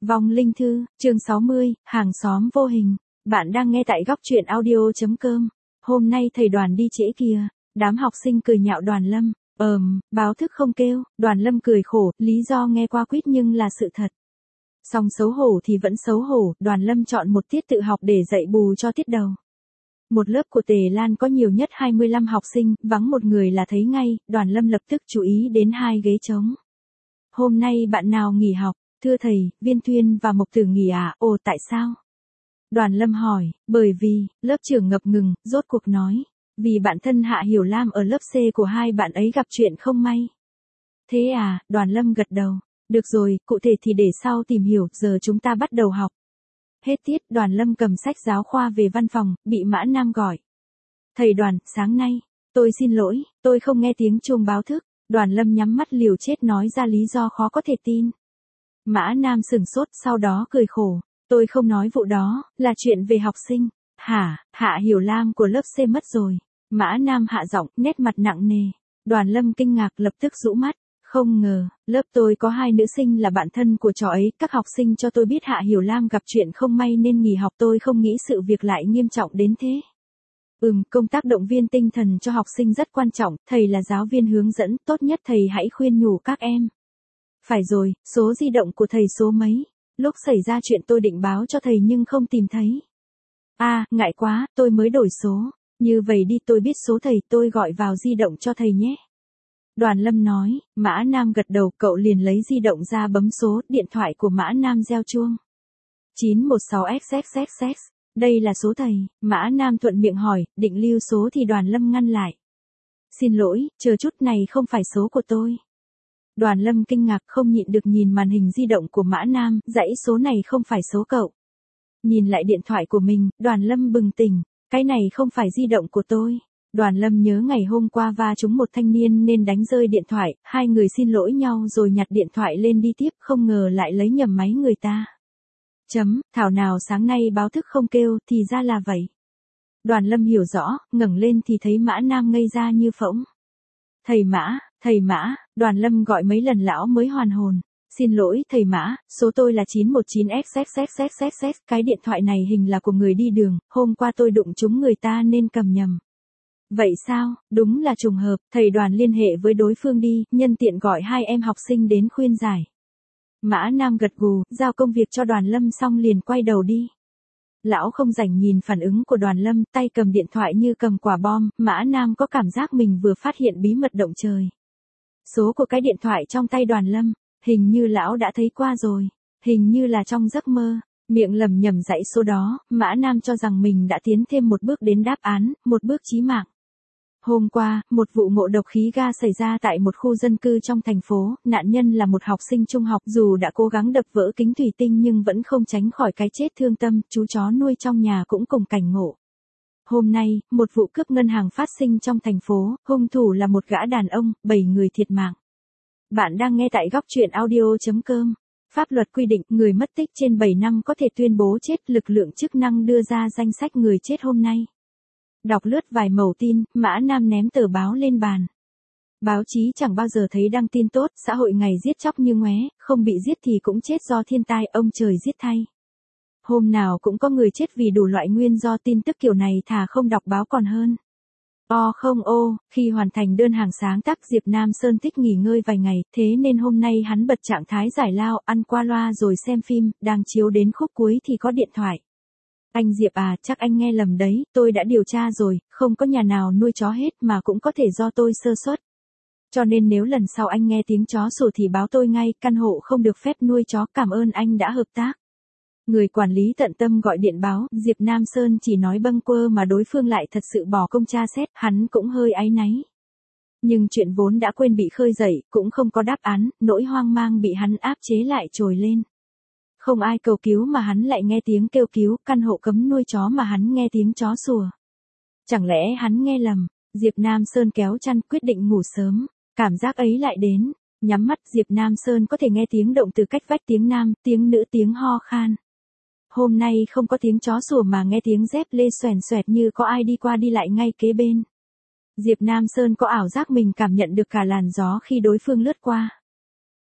Vong linh thư, chương 60, hàng xóm vô hình. Bạn đang nghe tại góc truyện audio.com. Hôm nay thầy Đoàn đi trễ kìa. Đám học sinh cười nhạo Đoàn Lâm. Báo thức không kêu. Đoàn Lâm cười khổ, lý do nghe qua quýt nhưng là sự thật. Song xấu hổ thì vẫn xấu hổ, Đoàn Lâm chọn một tiết tự học để dạy bù cho tiết đầu. Một lớp của Tề Lan có nhiều nhất 25 học sinh, vắng một người là thấy ngay, Đoàn Lâm lập tức chú ý đến 2 ghế trống. Hôm nay bạn nào nghỉ học? Thưa thầy, Viên Tuyên và Mộc Tử nghỉ à? Ồ, tại sao? Đoàn Lâm hỏi, bởi vì, lớp trưởng ngập ngừng, rốt cuộc nói. Vì bạn thân Hạ Hiểu Lam ở lớp C của hai bạn ấy gặp chuyện không may. Thế à? Đoàn Lâm gật đầu. Được rồi, cụ thể thì để sau tìm hiểu, giờ chúng ta bắt đầu học. Hết tiết, Đoàn Lâm cầm sách giáo khoa về văn phòng, bị Mã Nam gọi. Thầy Đoàn, sáng nay, tôi xin lỗi, tôi không nghe tiếng chuông báo thức. Đoàn Lâm nhắm mắt liều chết nói ra lý do khó có thể tin. Mã Nam sửng sốt, sau đó cười khổ. Tôi không nói vụ đó, là chuyện về học sinh. Hả? Hạ Hiểu Lam của lớp C mất rồi. Mã Nam hạ giọng, nét mặt nặng nề. Đoàn Lâm kinh ngạc lập tức rũ mắt. Không ngờ, lớp tôi có 2 nữ sinh là bạn thân của trò ấy. Các học sinh cho tôi biết Hạ Hiểu Lam gặp chuyện không may nên nghỉ học, tôi không nghĩ sự việc lại nghiêm trọng đến thế. Công tác động viên tinh thần cho học sinh rất quan trọng, thầy là giáo viên hướng dẫn, tốt nhất thầy hãy khuyên nhủ các em. Phải rồi, số di động của thầy số mấy? Lúc xảy ra chuyện tôi định báo cho thầy nhưng không tìm thấy. Ngại quá, tôi mới đổi số. Như vậy đi, tôi biết số thầy, tôi gọi vào di động cho thầy nhé. Đoàn Lâm nói. Mã Nam gật đầu, cậu liền lấy di động ra bấm số, điện thoại của Mã Nam reo chuông. 916XXXX. Đây là số thầy. Mã Nam thuận miệng hỏi, định lưu số thì Đoàn Lâm ngăn lại. Xin lỗi, chờ chút, này không phải số của tôi. Đoàn Lâm kinh ngạc không nhịn được nhìn màn hình di động của Mã Nam, dãy số này không phải số cậu. Nhìn lại điện thoại của mình, Đoàn Lâm bừng tỉnh, cái này không phải di động của tôi. Đoàn Lâm nhớ ngày hôm qua va trúng một thanh niên nên đánh rơi điện thoại, hai người xin lỗi nhau rồi nhặt điện thoại lên đi tiếp, không ngờ lại lấy nhầm máy người ta. Thảo nào sáng nay báo thức không kêu, thì ra là vậy. Đoàn Lâm hiểu rõ, ngẩng lên thì thấy Mã Nam ngây ra như phỗng. Thầy Mã, Đoàn Lâm gọi mấy lần lão mới hoàn hồn. Xin lỗi thầy Mã, số tôi là 919XXXXX, cái điện thoại này hình là của người đi đường, hôm qua tôi đụng trúng người ta nên cầm nhầm. Vậy sao? Đúng là trùng hợp, thầy Đoàn liên hệ với đối phương đi, nhân tiện gọi 2 em học sinh đến khuyên giải. Mã Nam gật gù, giao công việc cho Đoàn Lâm xong liền quay đầu đi. Lão không rảnh nhìn phản ứng của Đoàn Lâm, tay cầm điện thoại như cầm quả bom, Mã Nam có cảm giác mình vừa phát hiện bí mật động trời. Số của cái điện thoại trong tay Đoàn Lâm, hình như lão đã thấy qua rồi, hình như là trong giấc mơ, miệng lẩm nhẩm dãy số đó, Mã Nam cho rằng mình đã tiến thêm một bước đến đáp án, một bước chí mạng. Hôm qua, một vụ ngộ độc khí ga xảy ra tại một khu dân cư trong thành phố, nạn nhân là một học sinh trung học, dù đã cố gắng đập vỡ kính thủy tinh nhưng vẫn không tránh khỏi cái chết thương tâm, chú chó nuôi trong nhà cũng cùng cảnh ngộ. Hôm nay, một vụ cướp ngân hàng phát sinh trong thành phố, hung thủ là một gã đàn ông, 7 người thiệt mạng. Bạn đang nghe tại góc truyện audio.com. Pháp luật quy định, người mất tích trên 7 năm có thể tuyên bố chết, lực lượng chức năng đưa ra danh sách người chết hôm nay. Đọc lướt vài mẩu tin, Mã Nam ném tờ báo lên bàn. Báo chí chẳng bao giờ thấy đăng tin tốt, xã hội ngày giết chóc như ngoé, không bị giết thì cũng chết do thiên tai, ông trời giết thay. Hôm nào cũng có người chết vì đủ loại nguyên do, tin tức kiểu này thà không đọc báo còn hơn. Khi hoàn thành đơn hàng sáng tác, Diệp Nam Sơn thích nghỉ ngơi vài ngày, thế nên hôm nay hắn bật trạng thái giải lao, ăn qua loa rồi xem phim, đang chiếu đến khúc cuối thì có điện thoại. Anh Diệp à, chắc anh nghe lầm đấy, tôi đã điều tra rồi, không có nhà nào nuôi chó hết mà cũng có thể do tôi sơ suất. Cho nên nếu lần sau anh nghe tiếng chó sủa thì báo tôi ngay, căn hộ không được phép nuôi chó, cảm ơn anh đã hợp tác. Người quản lý tận tâm gọi điện báo, Diệp Nam Sơn chỉ nói bâng quơ mà đối phương lại thật sự bỏ công tra xét, hắn cũng hơi áy náy. Nhưng chuyện vốn đã quên bị khơi dậy, cũng không có đáp án, nỗi hoang mang bị hắn áp chế lại trồi lên. Không ai cầu cứu mà hắn lại nghe tiếng kêu cứu, căn hộ cấm nuôi chó mà hắn nghe tiếng chó sủa. Chẳng lẽ hắn nghe lầm? Diệp Nam Sơn kéo chăn, quyết định ngủ sớm. Cảm giác ấy lại đến. Nhắm mắt, Diệp Nam Sơn có thể nghe tiếng động từ cách vách, tiếng nam, tiếng nữ, tiếng ho khan. Hôm nay không có tiếng chó sủa mà nghe tiếng dép lê xoèn xoẹt như có ai đi qua đi lại ngay kế bên. Diệp Nam Sơn có ảo giác mình cảm nhận được cả làn gió khi đối phương lướt qua.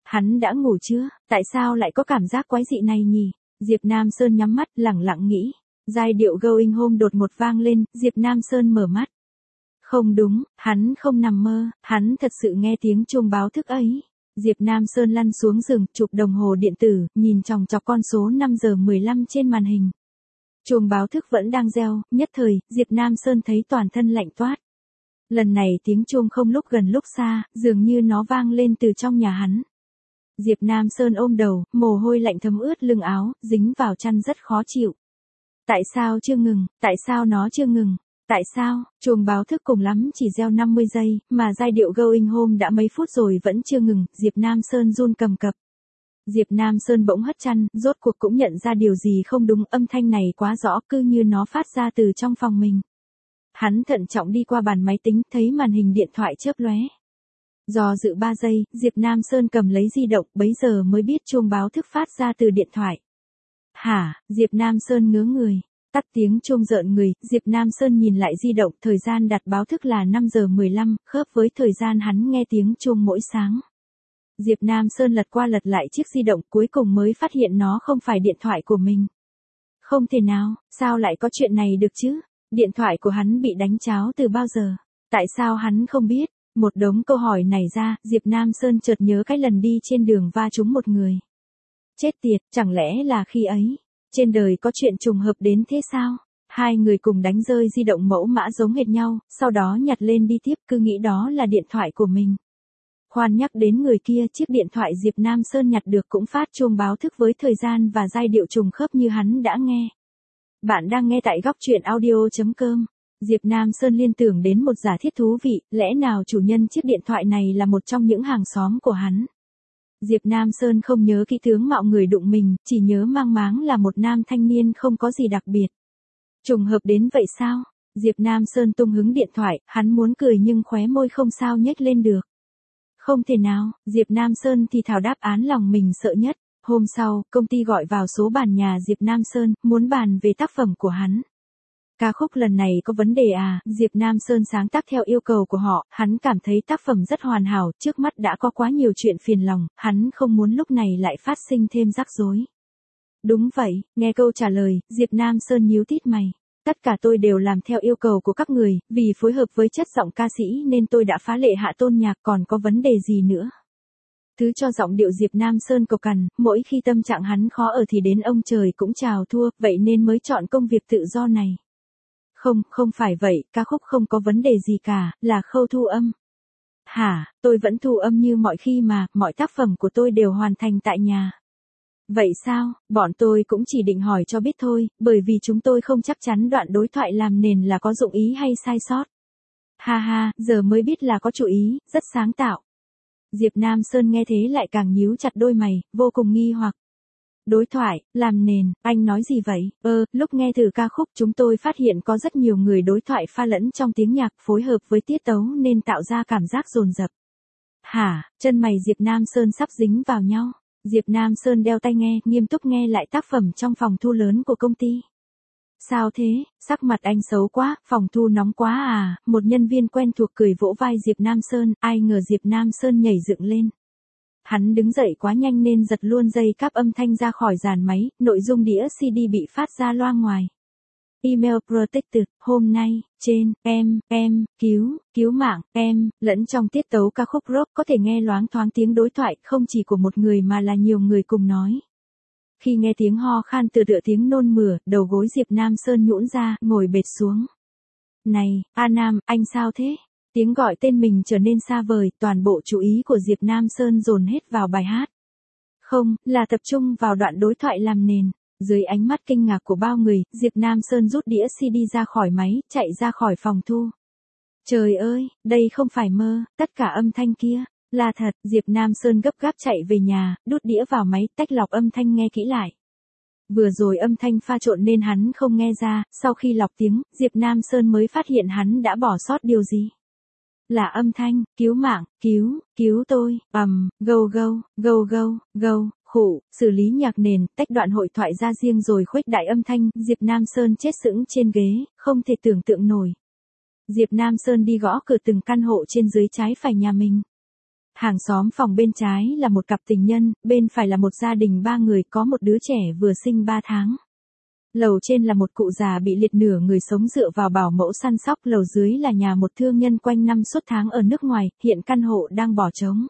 Hắn đã ngủ chưa? Tại sao lại có cảm giác quái dị này nhỉ? Diệp Nam Sơn nhắm mắt, lẳng lặng nghĩ. Giai điệu Going Home đột ngột vang lên, Diệp Nam Sơn mở mắt. Không đúng, hắn không nằm mơ, hắn thật sự nghe tiếng chuông báo thức ấy. Diệp Nam Sơn lăn xuống giường, chụp đồng hồ điện tử, nhìn chòng chọc con số 5 giờ 15 trên màn hình. Chuông báo thức vẫn đang reo, nhất thời, Diệp Nam Sơn thấy toàn thân lạnh toát. Lần này tiếng chuông không lúc gần lúc xa, dường như nó vang lên từ trong nhà hắn. Diệp Nam Sơn ôm đầu, mồ hôi lạnh thấm ướt lưng áo, dính vào chăn rất khó chịu. Tại sao chưa ngừng, tại sao nó chưa ngừng? Tại sao, chuông báo thức cùng lắm chỉ reo 50 giây, mà giai điệu Going Home đã mấy phút rồi vẫn chưa ngừng, Diệp Nam Sơn run cầm cập. Diệp Nam Sơn bỗng hất chăn, rốt cuộc cũng nhận ra điều gì không đúng, âm thanh này quá rõ, cứ như nó phát ra từ trong phòng mình. Hắn thận trọng đi qua bàn máy tính, thấy màn hình điện thoại chớp lóe. Do dự 3 giây, Diệp Nam Sơn cầm lấy di động, bấy giờ mới biết chuông báo thức phát ra từ điện thoại. Hả, Diệp Nam Sơn ngớ người. Tắt tiếng chuông rợn người, Diệp Nam Sơn nhìn lại di động, thời gian đặt báo thức là 5 giờ 15, khớp với thời gian hắn nghe tiếng chuông mỗi sáng. Diệp Nam Sơn lật qua lật lại chiếc di động, cuối cùng mới phát hiện nó không phải điện thoại của mình. Không thể nào, sao lại có chuyện này được chứ? Điện thoại của hắn bị đánh tráo từ bao giờ? Tại sao hắn không biết? Một đống câu hỏi nảy ra, Diệp Nam Sơn chợt nhớ cái lần đi trên đường va trúng một người. Chết tiệt, chẳng lẽ là khi ấy? Trên đời có chuyện trùng hợp đến thế sao? Hai người cùng đánh rơi di động mẫu mã giống hệt nhau, sau đó nhặt lên đi tiếp, cứ nghĩ đó là điện thoại của mình. Khoan nhắc đến người kia, chiếc điện thoại Diệp Nam Sơn nhặt được cũng phát chuông báo thức với thời gian và giai điệu trùng khớp như hắn đã nghe. Bạn đang nghe tại góc truyện audio.com. Diệp Nam Sơn liên tưởng đến một giả thiết thú vị, lẽ nào chủ nhân chiếc điện thoại này là một trong những hàng xóm của hắn? Diệp Nam Sơn không nhớ kỹ tướng mạo người đụng mình, chỉ nhớ mang máng là một nam thanh niên không có gì đặc biệt. Trùng hợp đến vậy sao? Diệp Nam Sơn tung hứng điện thoại, hắn muốn cười nhưng khóe môi không sao nhếch lên được. Không thể nào, Diệp Nam Sơn thì thào đáp án lòng mình sợ nhất. Hôm sau, công ty gọi vào số bàn nhà Diệp Nam Sơn, muốn bàn về tác phẩm của hắn. Ca khúc lần này có vấn đề à? Diệp Nam Sơn sáng tác theo yêu cầu của họ, hắn cảm thấy tác phẩm rất hoàn hảo, trước mắt đã có quá nhiều chuyện phiền lòng, hắn không muốn lúc này lại phát sinh thêm rắc rối. Đúng vậy, nghe câu trả lời, Diệp Nam Sơn nhíu tít mày. Tất cả tôi đều làm theo yêu cầu của các người, vì phối hợp với chất giọng ca sĩ nên tôi đã phá lệ hạ tôn nhạc, còn có vấn đề gì nữa? Thứ cho giọng điệu Diệp Nam Sơn cộc cằn, mỗi khi tâm trạng hắn khó ở thì đến ông trời cũng chào thua, vậy nên mới chọn công việc tự do này. Không phải vậy, ca khúc không có vấn đề gì cả, là khâu thu âm. Hả, tôi vẫn thu âm như mọi khi mà, mọi tác phẩm của tôi đều hoàn thành tại nhà. Vậy sao, bọn tôi cũng chỉ định hỏi cho biết thôi, bởi vì chúng tôi không chắc chắn đoạn đối thoại làm nền là có dụng ý hay sai sót. Ha ha, giờ mới biết là có chủ ý, rất sáng tạo. Diệp Nam Sơn nghe thế lại càng nhíu chặt đôi mày, vô cùng nghi hoặc. Đối thoại, làm nền, anh nói gì vậy? Lúc nghe thử ca khúc chúng tôi phát hiện có rất nhiều người đối thoại pha lẫn trong tiếng nhạc phối hợp với tiết tấu nên tạo ra cảm giác dồn dập. Hả, chân mày Diệp Nam Sơn sắp dính vào nhau. Diệp Nam Sơn đeo tai nghe, nghiêm túc nghe lại tác phẩm trong phòng thu lớn của công ty. Sao thế, sắc mặt anh xấu quá, phòng thu nóng quá à, một nhân viên quen thuộc cười vỗ vai Diệp Nam Sơn, ai ngờ Diệp Nam Sơn nhảy dựng lên. Hắn đứng dậy quá nhanh nên giật luôn dây cáp âm thanh ra khỏi dàn máy, nội dung đĩa CD bị phát ra loa ngoài. Email protected, hôm nay, trên, cứu mạng, lẫn trong tiết tấu ca khúc rock có thể nghe loáng thoáng tiếng đối thoại không chỉ của một người mà là nhiều người cùng nói. Khi nghe tiếng ho khan tựa tiếng nôn mửa, đầu gối Diệp Nam Sơn nhũn ra, ngồi bệt xuống. Này, A Nam, anh sao thế? Tiếng gọi tên mình trở nên xa vời, toàn bộ chú ý của Diệp Nam Sơn dồn hết vào bài hát. Không, là tập trung vào đoạn đối thoại làm nền. Dưới ánh mắt kinh ngạc của bao người, Diệp Nam Sơn rút đĩa CD ra khỏi máy, chạy ra khỏi phòng thu. Trời ơi, đây không phải mơ, tất cả âm thanh kia, là thật. Diệp Nam Sơn gấp gáp chạy về nhà, đút đĩa vào máy, tách lọc âm thanh nghe kỹ lại. Vừa rồi âm thanh pha trộn nên hắn không nghe ra, sau khi lọc tiếng, Diệp Nam Sơn mới phát hiện hắn đã bỏ sót điều gì. Là âm thanh, cứu mạng, cứu tôi, go, khụ, xử lý nhạc nền, tách đoạn hội thoại ra riêng rồi khuếch đại âm thanh, Diệp Nam Sơn chết sững trên ghế, không thể tưởng tượng nổi. Diệp Nam Sơn đi gõ cửa từng căn hộ trên dưới trái phải nhà mình. Hàng xóm phòng bên trái là một cặp tình nhân, bên phải là một gia đình 3 người có một đứa trẻ vừa sinh 3 tháng. Lầu trên là một cụ già bị liệt nửa người sống dựa vào bảo mẫu săn sóc, lầu dưới là nhà một thương nhân quanh năm suốt tháng ở nước ngoài, hiện căn hộ đang bỏ trống.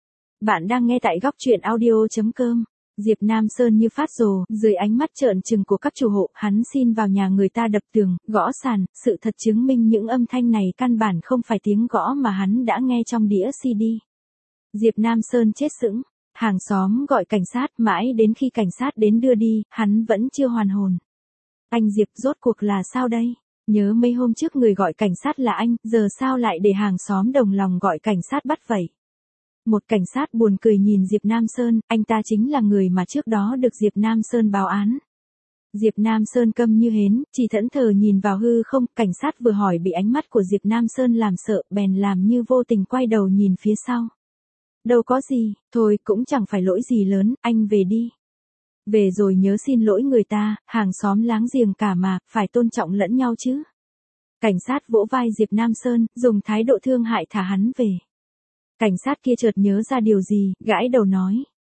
Bạn đang nghe tại góc truyện audio.com. Diệp Nam Sơn như phát rồ, dưới ánh mắt trợn trừng của các chủ hộ, hắn xin vào nhà người ta đập tường, gõ sàn, sự thật chứng minh những âm thanh này căn bản không phải tiếng gõ mà hắn đã nghe trong đĩa CD. Diệp Nam Sơn chết sững, hàng xóm gọi cảnh sát, mãi đến khi cảnh sát đến đưa đi, hắn vẫn chưa hoàn hồn. Anh Diệp, rốt cuộc là sao đây? Nhớ mấy hôm trước người gọi cảnh sát là anh, giờ sao lại để hàng xóm đồng lòng gọi cảnh sát bắt vậy? Một cảnh sát buồn cười nhìn Diệp Nam Sơn, anh ta chính là người mà trước đó được Diệp Nam Sơn báo án. Diệp Nam Sơn câm như hến, chỉ thẫn thờ nhìn vào hư không, cảnh sát vừa hỏi bị ánh mắt của Diệp Nam Sơn làm sợ, bèn làm như vô tình quay đầu nhìn phía sau. Đâu có gì, thôi cũng chẳng phải lỗi gì lớn, anh về đi. Về rồi nhớ xin lỗi người ta, hàng xóm láng giềng cả mà, phải tôn trọng lẫn nhau chứ. Cảnh sát vỗ vai Diệp Nam Sơn, dùng thái độ thương hại thả hắn về. Cảnh sát kia chợt nhớ ra điều gì, gãi đầu nói.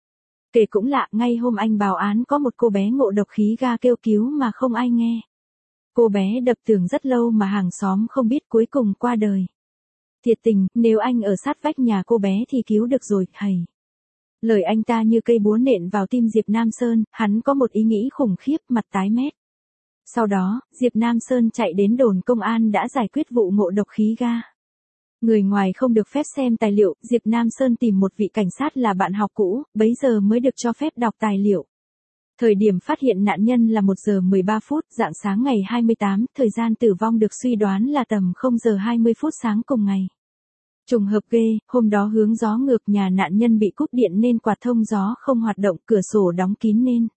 Kể cũng lạ, ngay hôm anh báo án có một cô bé ngộ độc khí ga kêu cứu mà không ai nghe. Cô bé đập tường rất lâu mà hàng xóm không biết, cuối cùng qua đời. Thiệt tình, nếu anh ở sát vách nhà cô bé thì cứu được rồi, hầy. Lời anh ta như cây búa nện vào tim Diệp Nam Sơn, hắn có một ý nghĩ khủng khiếp, mặt tái mét. Sau đó, Diệp Nam Sơn chạy đến đồn công an đã giải quyết vụ ngộ độc khí ga. Người ngoài không được phép xem tài liệu, Diệp Nam Sơn tìm một vị cảnh sát là bạn học cũ, bấy giờ mới được cho phép đọc tài liệu. Thời điểm phát hiện nạn nhân là 1 giờ 13 phút, rạng sáng ngày 28, thời gian tử vong được suy đoán là tầm 0 giờ 20 phút sáng cùng ngày. Trùng hợp ghê, hôm đó hướng gió ngược, nhà nạn nhân bị cúp điện nên quạt thông gió không hoạt động, cửa sổ đóng kín nên.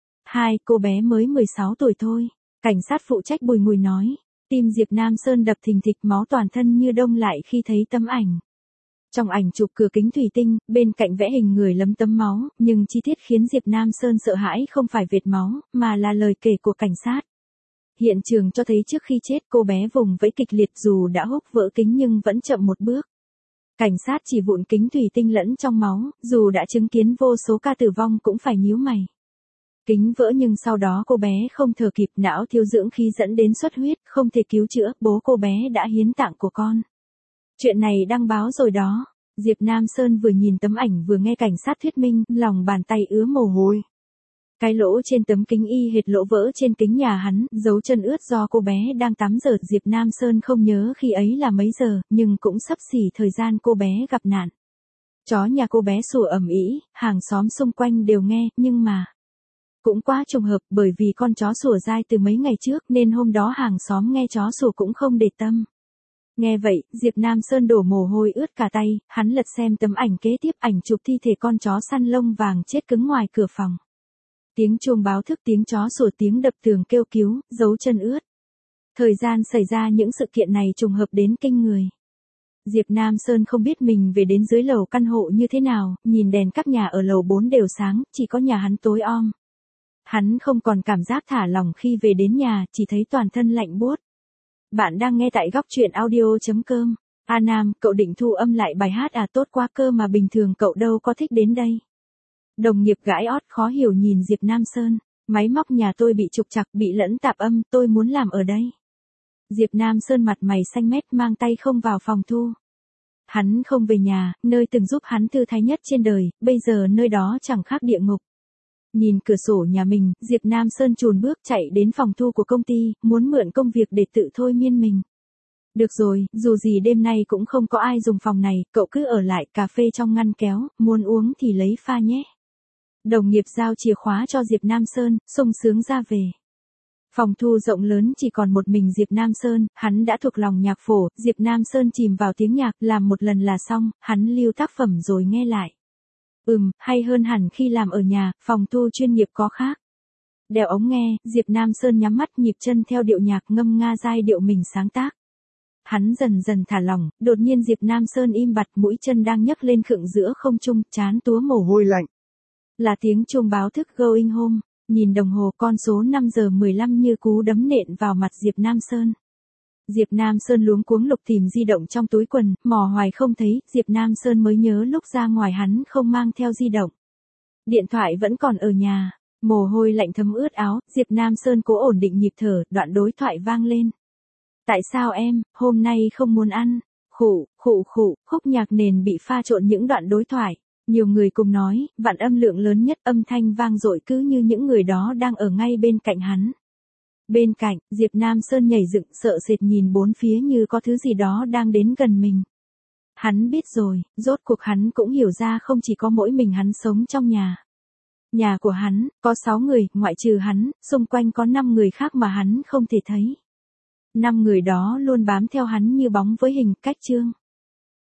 Cô bé mới 16 tuổi thôi. Cảnh sát phụ trách Bùi Ngùi nói. Tim Diệp Nam Sơn đập thình thịch, máu toàn thân như đông lại khi thấy tấm ảnh. Trong ảnh chụp cửa kính thủy tinh, bên cạnh vẽ hình người lấm tấm máu, nhưng chi tiết khiến Diệp Nam Sơn sợ hãi không phải vệt máu, mà là lời kể của cảnh sát. Hiện trường cho thấy trước khi chết cô bé vùng vẫy kịch liệt, dù đã húc vỡ kính nhưng vẫn chậm một bước. Cảnh sát chỉ vụn kính thủy tinh lẫn trong máu, dù đã chứng kiến vô số ca tử vong cũng phải nhíu mày. Kính vỡ nhưng sau đó cô bé không thở kịp, não thiếu dưỡng khí dẫn đến xuất huyết, không thể cứu chữa, bố cô bé đã hiến tạng của con. Chuyện này đăng báo rồi đó. Diệp Nam Sơn vừa nhìn tấm ảnh vừa nghe cảnh sát thuyết minh, lòng bàn tay ứa mồ hôi. Cái lỗ trên tấm kính y hệt lỗ vỡ trên kính nhà hắn, dấu chân ướt do cô bé đang tắm giờ. Diệp Nam Sơn không nhớ khi ấy là mấy giờ, nhưng cũng xấp xỉ thời gian cô bé gặp nạn. Chó nhà cô bé sủa ầm ĩ, hàng xóm xung quanh đều nghe, nhưng mà cũng quá trùng hợp, bởi vì con chó sủa dai từ mấy ngày trước nên hôm đó hàng xóm nghe chó sủa cũng không để tâm. Nghe vậy, Diệp Nam Sơn đổ mồ hôi ướt cả tay, hắn lật xem tấm ảnh kế tiếp, ảnh chụp thi thể con chó săn lông vàng chết cứng ngoài cửa phòng. Tiếng chuông báo thức, tiếng chó sủa, tiếng đập tường kêu cứu, dấu chân ướt. Thời gian xảy ra những sự kiện này trùng hợp đến kinh người. Diệp Nam Sơn không biết mình về đến dưới lầu căn hộ như thế nào, nhìn đèn các nhà ở lầu 4 đều sáng, chỉ có nhà hắn tối om. Hắn không còn cảm giác thả lỏng khi về đến nhà, chỉ thấy toàn thân lạnh buốt. Bạn đang nghe tại góc truyện audio.com. Nam, cậu định thu âm lại bài hát à? Tốt quá cơ mà, bình thường cậu đâu có thích đến đây. Đồng nghiệp gãi ót khó hiểu nhìn Diệp Nam Sơn. Máy móc nhà tôi bị trục trặc, bị lẫn tạp âm, tôi muốn làm ở đây. Diệp Nam Sơn mặt mày xanh mét, mang tay không vào phòng thu. Hắn không về nhà, nơi từng giúp hắn thư thái nhất trên đời, bây giờ nơi đó chẳng khác địa ngục. Nhìn cửa sổ nhà mình, Diệp Nam Sơn chùn bước chạy đến phòng thu của công ty, muốn mượn công việc để tự thôi miên mình. Được rồi, dù gì đêm nay cũng không có ai dùng phòng này, cậu cứ ở lại, cà phê trong ngăn kéo, muốn uống thì lấy pha nhé. Đồng nghiệp giao chìa khóa cho Diệp Nam Sơn, sung sướng ra về. Phòng thu rộng lớn chỉ còn một mình Diệp Nam Sơn, hắn đã thuộc lòng nhạc phổ, Diệp Nam Sơn chìm vào tiếng nhạc, làm một lần là xong, hắn lưu tác phẩm rồi nghe lại. Hay hơn hẳn khi làm ở nhà, phòng thu chuyên nghiệp có khác. Đeo ống nghe, Diệp Nam Sơn nhắm mắt nhịp chân theo điệu nhạc ngâm nga giai điệu mình sáng tác. Hắn dần dần thả lỏng, đột nhiên Diệp Nam Sơn im bặt, mũi chân đang nhấc lên khựng giữa không trung, trán túa mồ hôi lạnh. Là tiếng chuông báo thức going home, nhìn đồng hồ, con số 5 giờ 15 như cú đấm nện vào mặt Diệp Nam Sơn. Diệp Nam Sơn luống cuống lục tìm di động trong túi quần, mò hoài không thấy, Diệp Nam Sơn mới nhớ lúc ra ngoài hắn không mang theo di động. Điện thoại vẫn còn ở nhà, mồ hôi lạnh thấm ướt áo, Diệp Nam Sơn cố ổn định nhịp thở, đoạn đối thoại vang lên. Tại sao em, hôm nay không muốn ăn? Khụ, khụ khụ, khúc nhạc nền bị pha trộn những đoạn đối thoại. Nhiều người cùng nói, vạn âm lượng lớn nhất âm thanh vang dội cứ như những người đó đang ở ngay bên cạnh hắn. Bên cạnh, Diệp Nam Sơn nhảy dựng sợ sệt nhìn bốn phía như có thứ gì đó đang đến gần mình. Hắn biết rồi, rốt cuộc hắn cũng hiểu ra không chỉ có mỗi mình hắn sống trong nhà. Nhà của hắn, có 6 người, ngoại trừ hắn, xung quanh có 5 người khác mà hắn không thể thấy. 5 người đó luôn bám theo hắn như bóng với hình, cách chương.